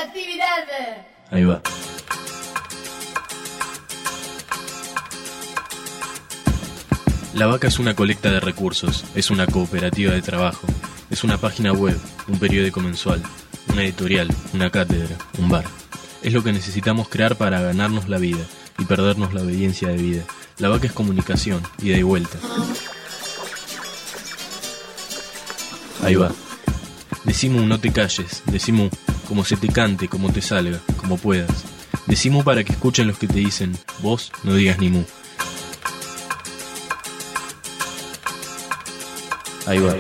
actividad. Ahí va. La Vaca es una colecta de recursos, es una cooperativa de trabajo, es una página web, un periódico mensual, una editorial, una cátedra, un bar. Es lo que necesitamos crear para ganarnos la vida y perdernos la obediencia de vida. La Vaca es comunicación, ida y vuelta. Ahí va. Decimu, no te calles, decimu, como se te cante, como te salga, como puedas. Decimu para que escuchen los que te dicen, vos no digas ni mu. Ahí va.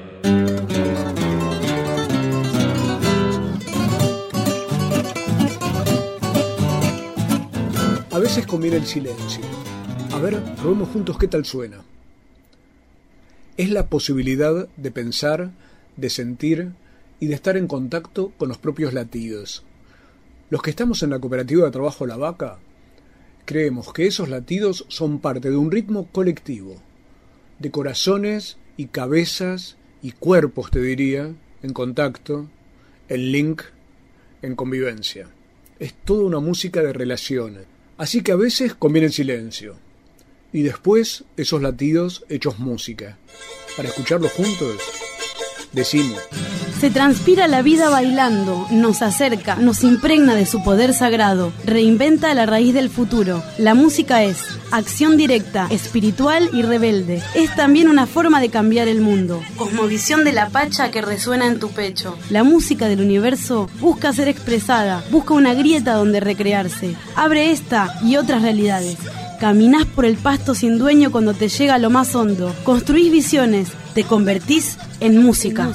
A veces conviene el silencio. A ver, probemos juntos qué tal suena. Es la posibilidad de pensar, de sentir y de estar en contacto con los propios latidos. Los que estamos en la cooperativa de trabajo La Vaca, creemos que esos latidos son parte de un ritmo colectivo, de corazones y cabezas y cuerpos, te diría, en contacto, en link, en convivencia. Es toda una música de relaciones. Así que a veces conviene el silencio. Y después esos latidos hechos música. Para escucharlos juntos, decimos. Se transpira la vida bailando, nos acerca, nos impregna de su poder sagrado, reinventa la raíz del futuro. La música es acción directa, espiritual y rebelde. Es también una forma de cambiar el mundo. Cosmovisión de la Pacha que resuena en tu pecho. La música del universo busca ser expresada, busca una grieta donde recrearse. Abre esta y otras realidades. Caminás por el pasto sin dueño cuando te llega a lo más hondo. Construís visiones, te convertís en música.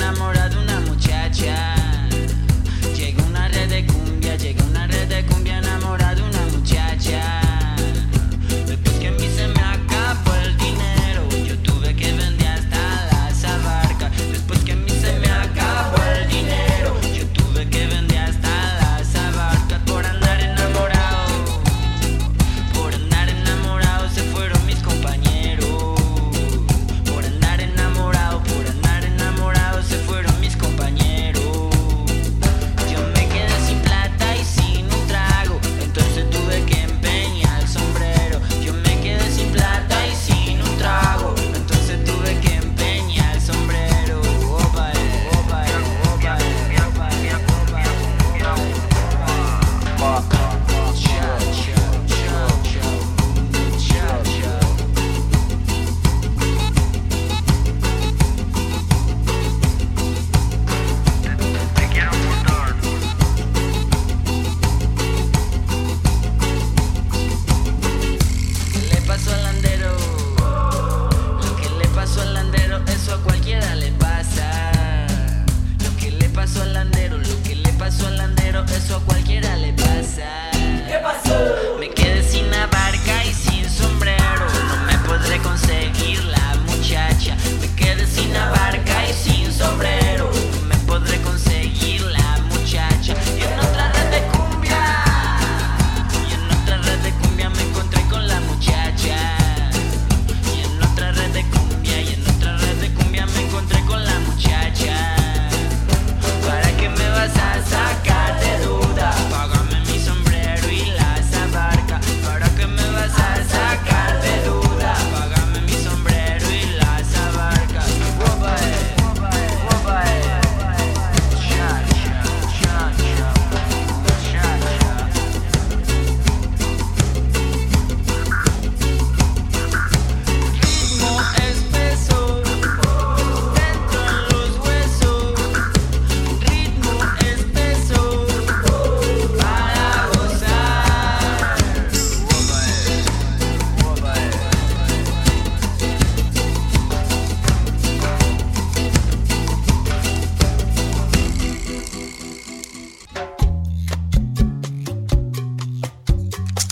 Llega una red de cumbia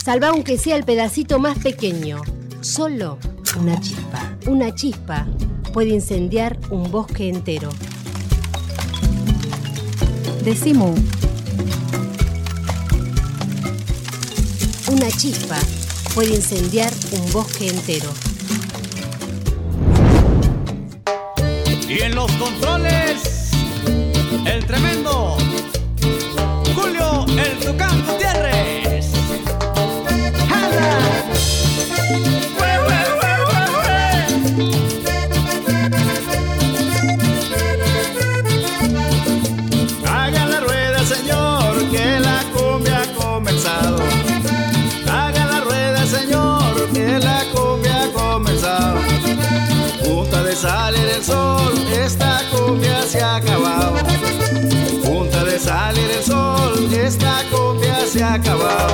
Salva aunque sea el pedacito más pequeño. Solo una chispa. Una chispa puede incendiar un bosque entero. Decimu. Una chispa puede incendiar un bosque entero. Y en los controles, el tremendo Julio el Tucán Gutiérrez. ¡Hala! Haga la rueda, señor, que la cumbia ha comenzado. Haga la rueda, señor, que la cumbia ha comenzado. Punta de salir el sol, esta cumbia se ha acabado. Punta de salir el sol, esta cumbia se ha acabado.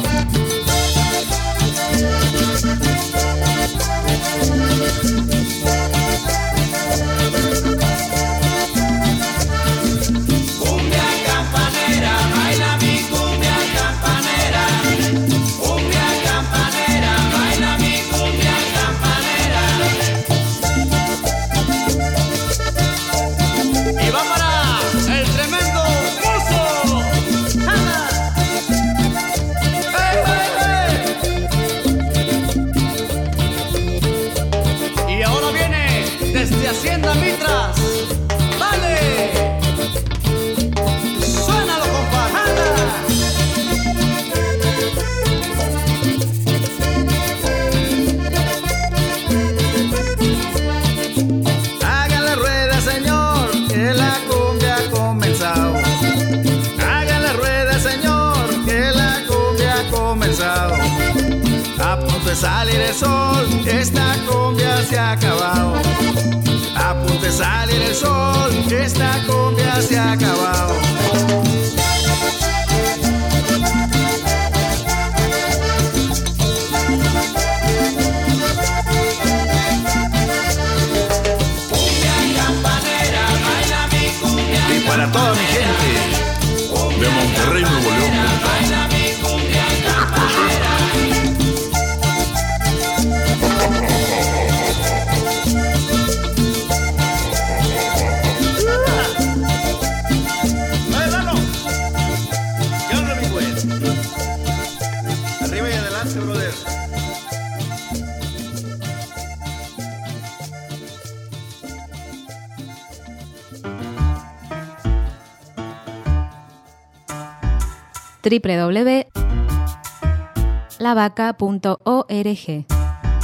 Cumbia campanera, baila mi cumbia campanera. Cumbia campanera, baila mi cumbia campanera. Y va para el tremendo Muso. ¡Hala! ¡Hey, hey, hey! Y ahora viene desde Hacienda Mitras. ¡Vale! ¡Suénalo, compa! ¡Hala! Haga la rueda, señor, que la cumbia ha comenzado. Haga la rueda, señor, que la cumbia ha comenzado. A punto de salir el sol, esta cumbia se ha acabado. A punto de salir el sol, esta cumbia se ha acabado. Y para toda mi gente de Monterrey, Nuevo León. ¡Bailalo! ¿Qué onda, mi güey? Arriba y adelante, brother. www.lavaca.org.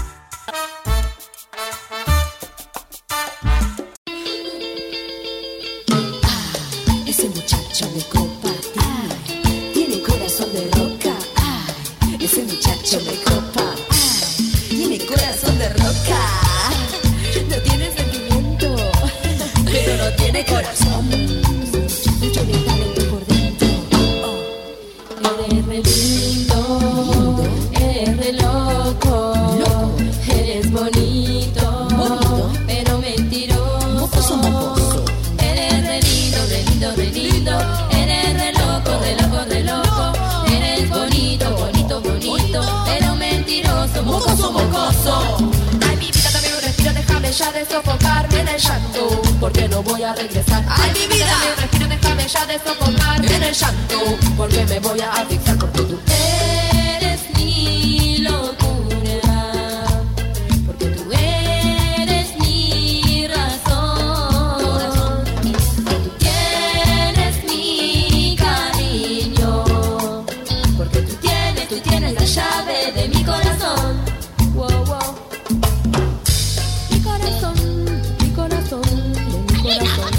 Ese muchacho me copa, ay, tiene corazón de roca, ay, ese muchacho me copa, ay, tiene corazón de roca, no tiene sentimiento, pero no tiene corazón, mucho le talento por dentro, eres re lindo, eres re loco, eres bonito, pero mentiroso, eres re lindo, re lindo, re lindo, eres re loco, re loco, re loco, eres bonito, bonito, bonito, pero mentiroso, mocoso, mocoso. Ay, mi vida, dame un respiro, déjame ya de sofocarme en el llanto, porque no voy a regresar. Ay, mi vida, dame un respiro, déjame ya de sofocarme en el llanto, porque me voy a asfixiar, porque tú eres mi locura, porque tú eres mi razón, tú tienes mi cariño, porque tú tienes la llave de mi corazón. Wow, wow. Mi corazón, mi corazón, de mi corazón.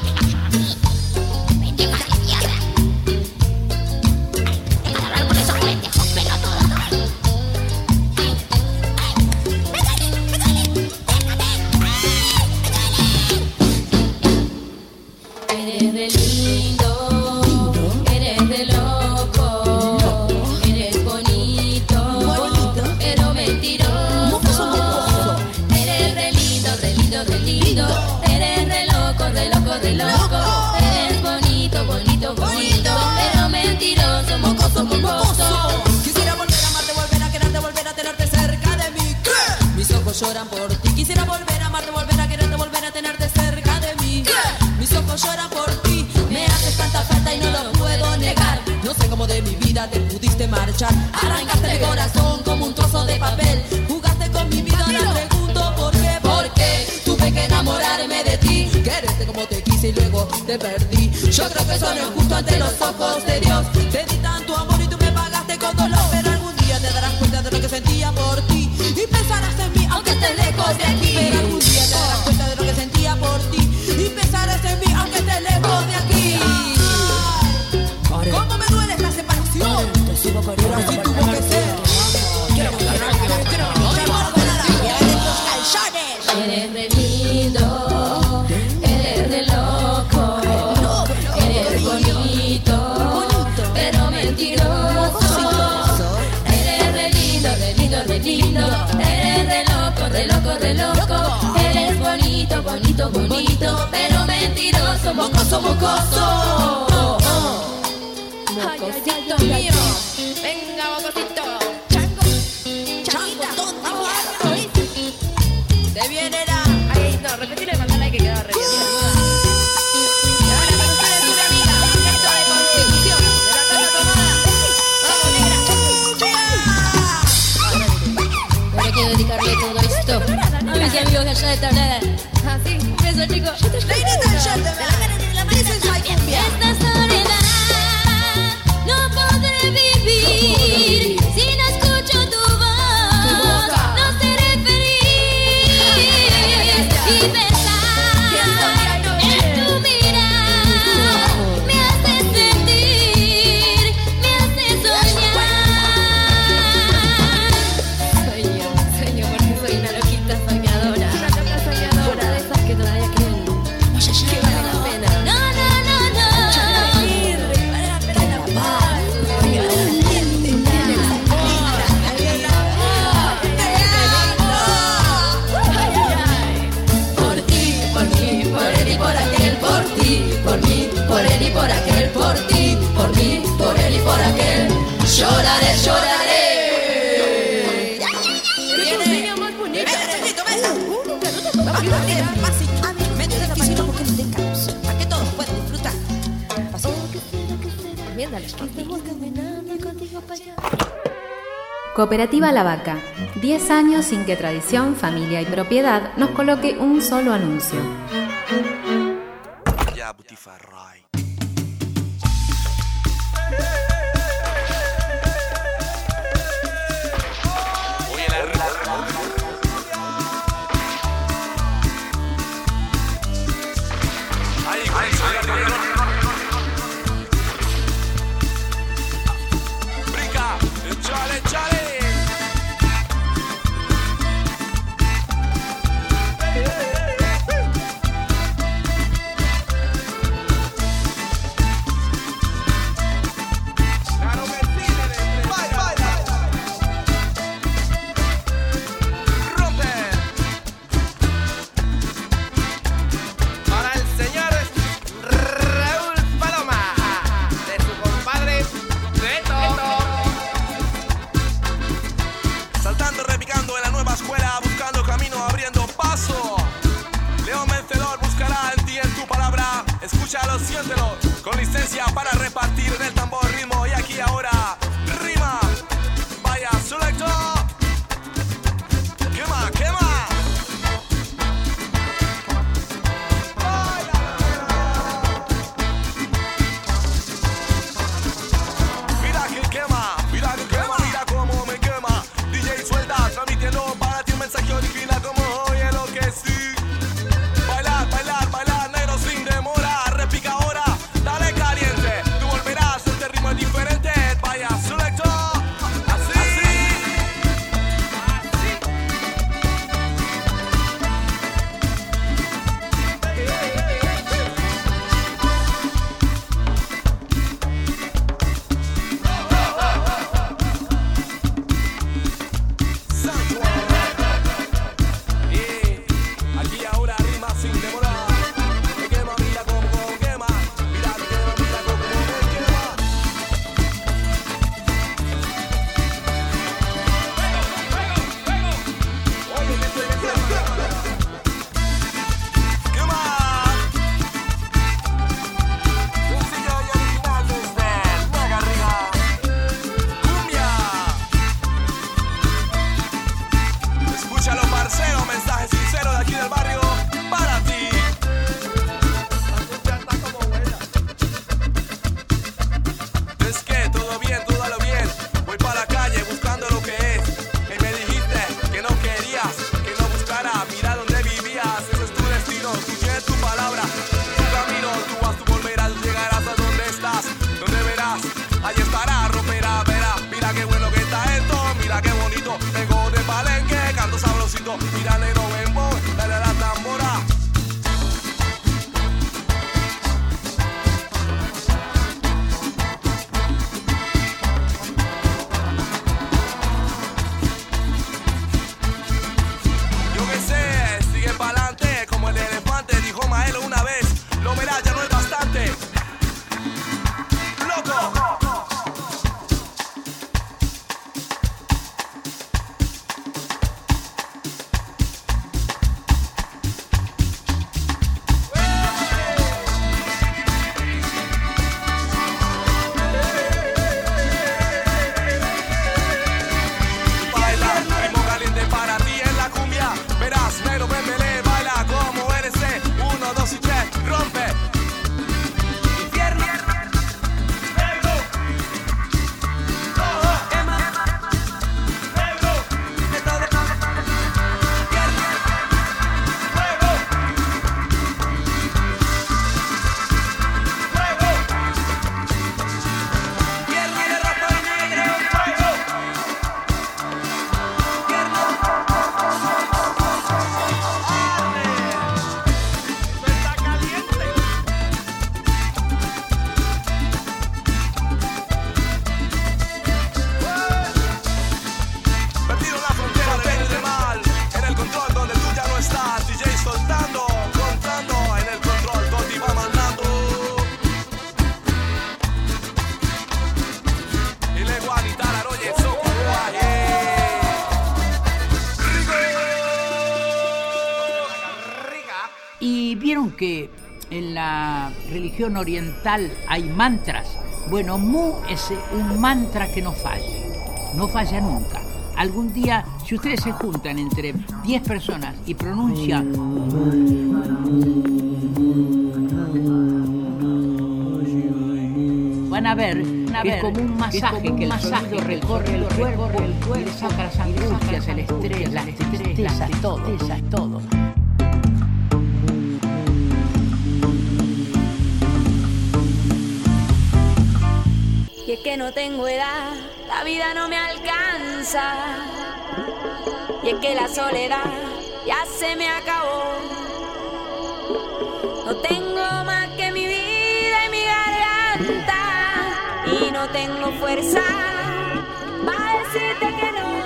Eres de lindo, eres de loco, eres bonito, pero mentiroso. Eres de lindo, de lindo, de lindo, eres de loco, de loco, de loco. Eres bonito, bonito, bonito, pero mentiroso, mocoso, mocoso. Quisiera volver a amarte marchar. Arrancaste el corazón como un trozo de papel. Jugaste con mi vida, me pregunto por qué. Porque tuve que enamorarme de ti, quererte como te quise y luego te perdí. Yo creo que eso no es justo ante los ojos de Dios. Te di tanto amor y tú me pagaste con dolor. Pero algún día te darás cuenta de lo que sentía por ti y pensarás en mí aunque estés lejos de aquí. Pero algún día te darás cuenta de lo que sentía por ti y pensarás en mí aunque estés lejos de aquí. ¿Cómo me duele esta separación? Te sigo queriendo, así tuvo que ser. Eres re lindo, eres re loco, eres bonito, pero mentiroso. Eres re lindo, re lindo, re lindo, eres re loco, re loco, re loco. Eres bonito, bonito, bonito, pero mentiroso, mocoso, mocoso. Mocosito mío, venga mocosito, chango, chango, tonto, se viene la... Ay, no, repetile el mandala que quedaba re bien. Y ahora para ustedes una amiga, esto de Constitución, de la taza tomada. Vamos, negra. Ahora quiero dedicarle todo esto a mis amigos de allá de Tablada. Ah, sí, un beso, chicos. Ladies and gentlemen, this is my cumbia. Esta soledad no podré vivir si no escucho tu voz, no seré feliz y pensar en tu mirar me hace sentir, me hace soñar. Sueño porque soy una loquita soñadora, una loca soñadora de esas que todavía creen que vale la pena. No, no, no, no. Vale la pena la paz. Por ti, por mí, por él y por aquel, por ti, por mí, por él y por aquel, por ti, por mí, por él y por aquel. Lloraré, lloraré. ¡Qué niño más bonito! Vete de la porque no te caos, para que todos puedan disfrutar. Cooperativa La Vaca. 10 años sin que tradición, familia y propiedad nos coloque un solo anuncio. Ya, Butifarray. Brinca, échale, échale. Escúchalo, siéntelo, con licencia para repartir en el tambor ritmo y aquí ahora rima. Vaya, selector. Quema, quema. Mira que quema, mira que quema, mira cómo me quema. DJ suelta, transmitiendo para ti un mensaje original como oye lo que sí. Bailar, bailar, bailar, negro sin demora. Repica ahora, dale caliente. Tú volverás Rico. Vengo de Palenque, canto sabrosito. Mira negro, ven vos, dale a la tambora. Yo que sé, sigue pa'lante como el elefante, dijo Maelo una vez. Lo verás, ya no es bastante. ¡Loco! Baila, ritmo caliente para ti en la cumbia. Verás, negro, ven, vele, baila como eres. 1, 2 y 3, rompe. Infierno. Negro. Rojo. Emma. Negro. De todo. Infierno. Fuego. Fuego. Infierno de rojo y negro. Fuego. Infierno. Está caliente. Perdido la frontera del bien y del mal. En el control donde tú ya no estás. DJ soltando, contando. En el control Toti va mandando. Y le guanita la roya y soco guaye. Y vieron que en la religión oriental hay mantras. Bueno, Mu es un mantra que no falla nunca. Algún día, si ustedes se juntan entre 10 personas y pronuncian van a ver que es como un masaje, que el sonido recorre el cuerpo y le saca las angustias, el estrés, las tristezas, todo. Y es que no tengo edad, la vida no me alcanza. Y es que la soledad ya se me acabó. No tengo más que mi vida y mi garganta. Y no tengo fuerza para decirte que no.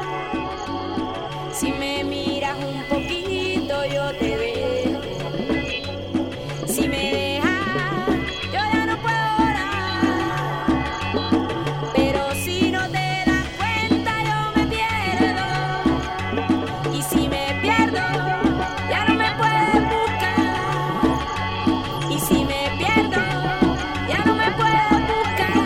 Si me miras un poquito yo te dejo. Si me dejas yo ya no puedo orar. Pero si no te das cuenta yo me pierdo. Y si me pierdo ya no me puedes buscar. Y si me pierdo ya no me puedes buscar.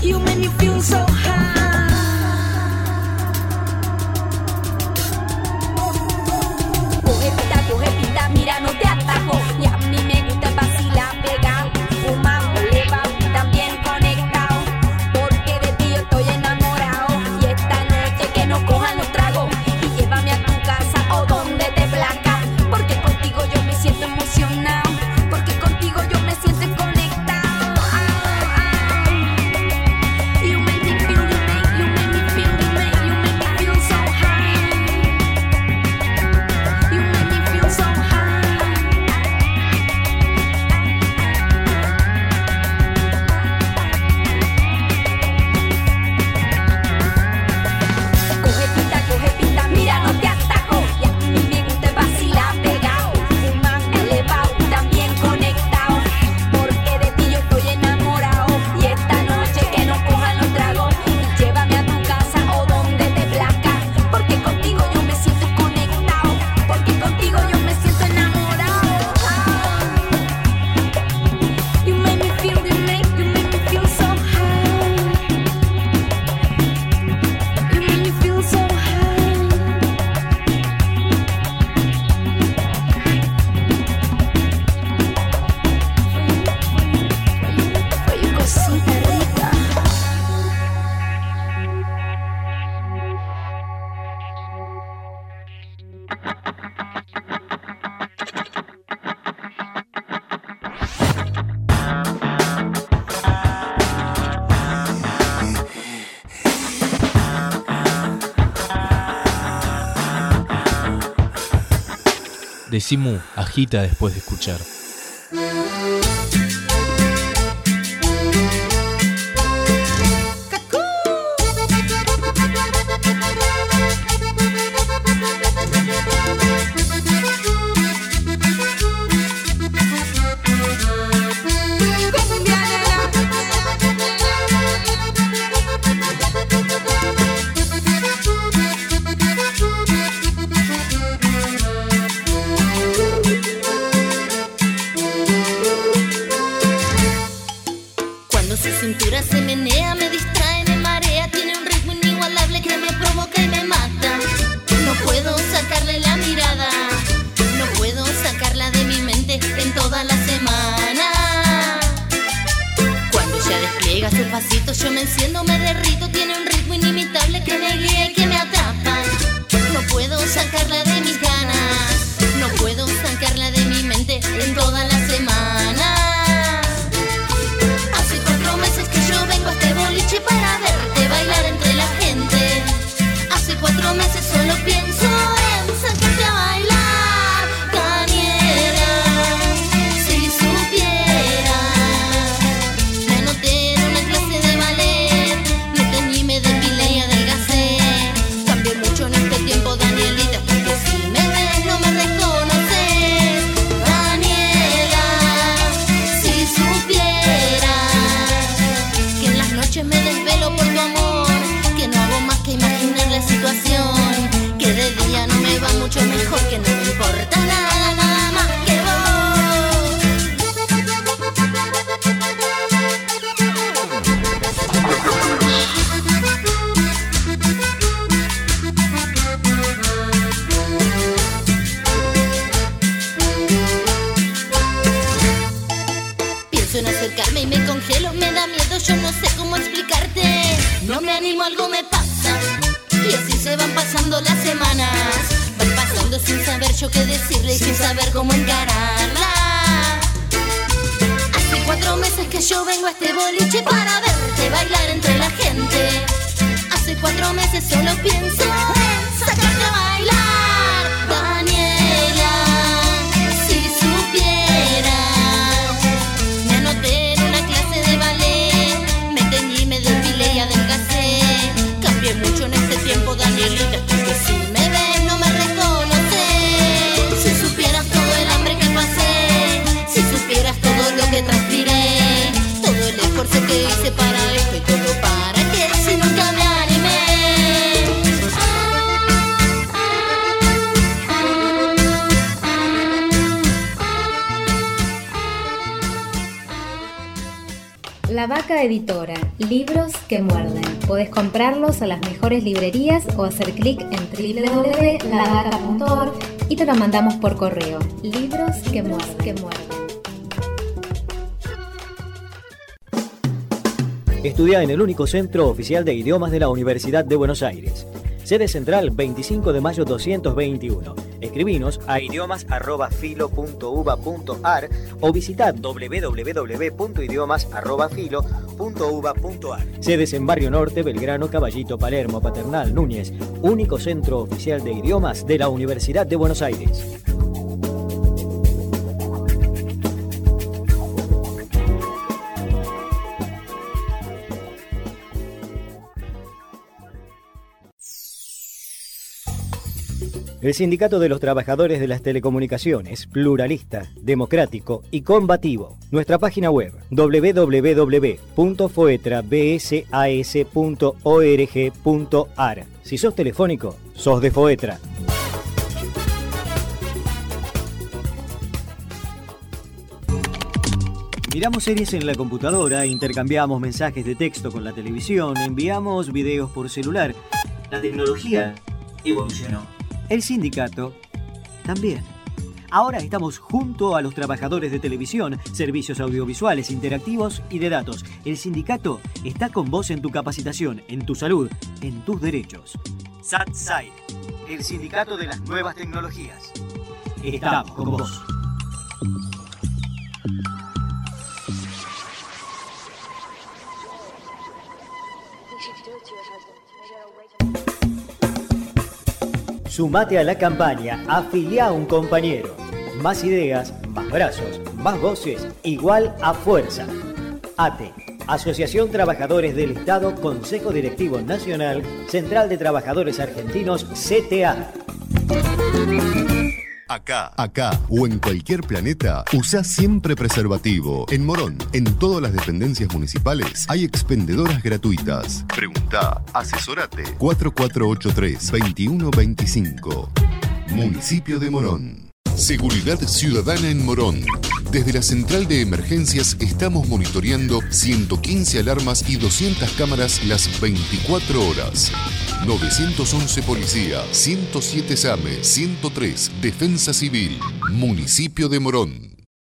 You make me feel so high. Coge pita, mira, no te atajo. Y a mí me gusta vacilar, pegar, fumar, elevado, también conectado. Porque de ti yo estoy enamorado. Y esta noche que nos cojan los tragos y llévame a tu casa o donde te plazca. Porque contigo yo me siento emocionado. Porque contigo yo me siento conectado. You make me feel, you make me feel, you make me feel so high. You make me feel so high. Coge pita, mira, no te atajo. Y a mí me gusta vacilar, pegado, fumar, elevado, también conectado. Porque de ti yo estoy enamorado. Y esta noche que nos cojan los tragos y llévame a tu casa o donde te plazca. Porque contigo yo me siento conectado. Porque contigo yo me siento enamorado. You make me feel, you make me feel so high. You make me feel so high. Oye, cosita rica. Decimu agita después de escuchar. Cuando su cintura se menea, me distrae, me marea, tiene un ritmo inigualable que me provoca y me mata. No puedo sacarle la mirada, no puedo sacarla de mi mente en toda la semana. Cuando ella despliega sus pasitos, yo me enciendo, me derrito, tiene un ritmo inimitable que me guía y que me atrapa. No puedo sacarla de mis ganas, no puedo sacarla de mi mente en toda la semana. Hace 4 meses que yo vengo a este boliche para verte bailar entre la gente. Hace 4 meses solo pienso en sacarte a bailar, Daniela. Si supieras, me anoté en una clase de ballet, me teñí, me depilé y adelgacé. Cambié mucho en este tiempo, Danielita, porque si me ves no me reconoces. Daniela, si supieras que en las noches me desvelo por tu amor, que no hago más que imaginar la situación, que de día no me va mucho mejor, que no me importa nada, nada más que vos. Pienso en acercarme y me congelo, me da miedo, yo no sé cómo explicarte. No me animo, algo me pasa. Y así se van pasando las semanas, van pasando sin saber yo qué decirle y sin saber cómo encararla. Hace 4 meses que yo vengo a este boliche para verte bailar entre la gente. Hace 4 meses solo pienso en sacarte a bailar, Daniela. Si supieras, me anoté en una clase de ballet, me teñí, me depilé y adelgacé. Cambié mucho en este tiempo, Danielita, porque si me ves no me reconoces. Si supieras todo el hambre que pasé, si supieras todo lo que transpiré, todo el esfuerzo que hice para La Vaca Editora, libros que muerden. Podés comprarlos a las mejores librerías o hacer clic en www.lavaca.org y te lo mandamos por correo. Libros que muerden. Estudia en el único centro oficial de idiomas de la Universidad de Buenos Aires. Sede central 25 de mayo 221. Escribinos a idiomas@filo.uba.ar o visita www.idiomas@filo.uba.ar. Sedes en Barrio Norte, Belgrano, Caballito, Palermo, Paternal, Núñez. Único centro oficial de idiomas de la Universidad de Buenos Aires. El Sindicato de los Trabajadores de las Telecomunicaciones, pluralista, democrático y combativo. Nuestra página web www.foetrabsas.org.ar. Si sos telefónico, sos de Foetra. Miramos series en la computadora, intercambiamos mensajes de texto con la televisión, enviamos videos por celular. La tecnología evolucionó. El sindicato también. Ahora estamos junto a los trabajadores de televisión, servicios audiovisuales, interactivos y de datos. El sindicato está con vos en tu capacitación, en tu salud, en tus derechos. SATSAI, el sindicato de las nuevas tecnologías. Estamos con vos. Sumate a la campaña, afiliá a un compañero. Más ideas, más brazos, más voces, igual a fuerza. ATE, Asociación Trabajadores del Estado, Consejo Directivo Nacional, Central de Trabajadores Argentinos, CTA. Acá o en cualquier planeta, usá siempre preservativo. En Morón, en todas las dependencias municipales, hay expendedoras gratuitas. Preguntá, asesorate. 4483-2125. Municipio de Morón. Seguridad ciudadana en Morón. Desde la central de emergencias estamos monitoreando 115 alarmas y 200 cámaras las 24 horas. 911 Policía, 107 SAME, 103 Defensa Civil, Municipio de Morón.